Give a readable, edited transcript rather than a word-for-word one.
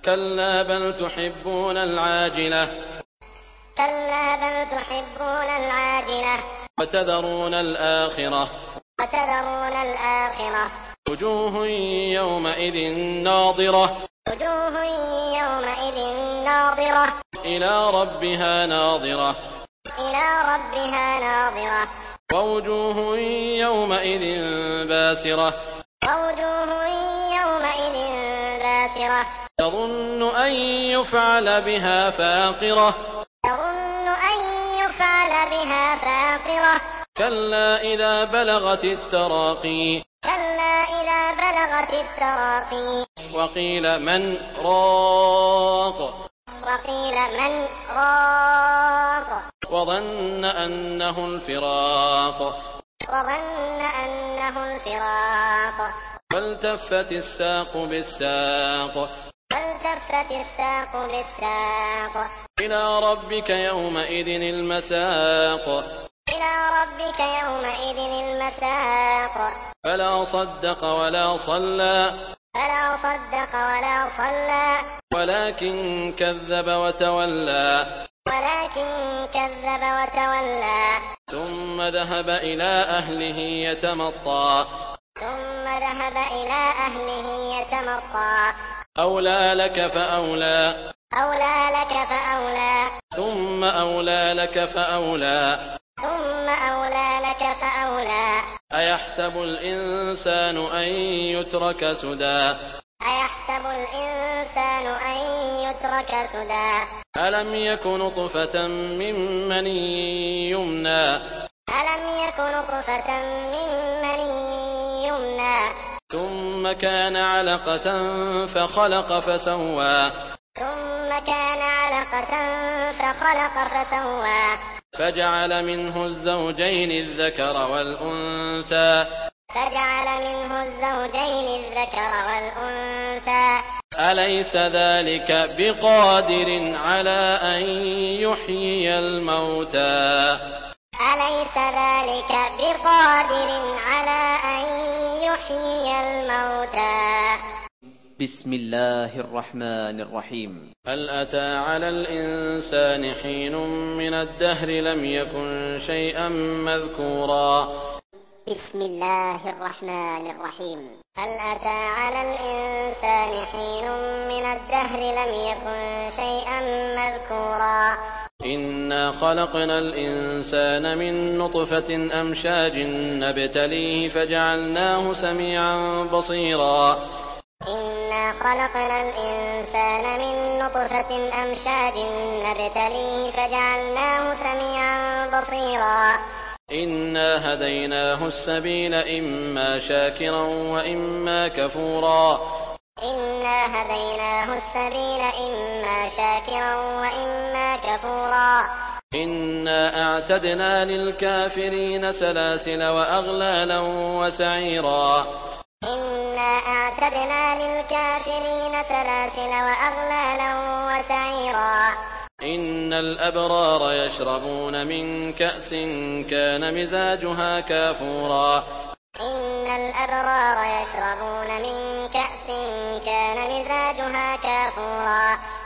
كلا بل تحبون العاجلة كلا بل تحبون العاجلة وتذرون الآخرة وتذرون الآخرة وجوه يومئذ ناظرة وجوه يومئذ ناظرة إلى ربها ناظرة إلى ربها ناظرة ووجوه يومئذ باسرة ووجوه يومئذ باسرة تظن أن يفعل بها فاقرة تظن أن يفعل بها فاقرة كلا إذا بلغت التراقي كلا إذا بلغت التراقي وقيل من راق وقيل من راق وظن أنه الفراق وظن أنه الفراق فالتفت الساق بالساق فالتفت الساق بالساق إلى ربك يومئذ المساق إلى ربك يومئذ المساق فلا صدق ولا صلى فلا صدق ولا صلى ولكن كذب وتولى ولكن كذب وتولى ثم ذهب إلى أهله يتمطى ثم ذهب إلى أهله يتمطى أولى لك فأولى أولى لك فأولى ثم أولى لك فأولى ثم أولى لك فأولى أيحسب الإنسان أن يترك سدى أيحسب الإنسان أن يترك سدى ألم يك نطفة من مني يمنى ألم يك نطفة من مني يمنى ثم كان علقة فخلق فسوى ثم كان علقة فخلق فسوى فجعل منه الزوجين الذكر والأنثى فجعل منه الزوجين الذكر والأنثى أليس ذلك بقادر على أن يحيي الموتى أليس ذلك بقادر على أن يحيي الموتى بسم الله الرحمن الرحيم هل أتى على الإنسان حين من الدهر لم يكن شيئا مذكورا بسم الله الرحمن الرحيم هل أتى على الإنسان حين من الدهر لم يكن شيئا مذكورا إنا خلقنا الإنسان من نطفة أمشاج نبتليه فجعلناه سميعا بصيرا إنا خلقنا الإنسان من نطفة أمشاج نبتليه فجعلناه سميعا بصيرا إنا هديناه السبيل إما شاكرا وإما كفورا إنا هديناه السبيل إما شاكرا وإما كفورا إنا أعتدنا للكافرين سلاسل وأغلالا وسعيرا إنا أعتدنا للكافرين سلاسل وأغلالا وسعيرا إن الأبرار يشربون من كأس كان مزاجها كافورا إن الأبرار يشربون من كأس كان مزاجها كافورا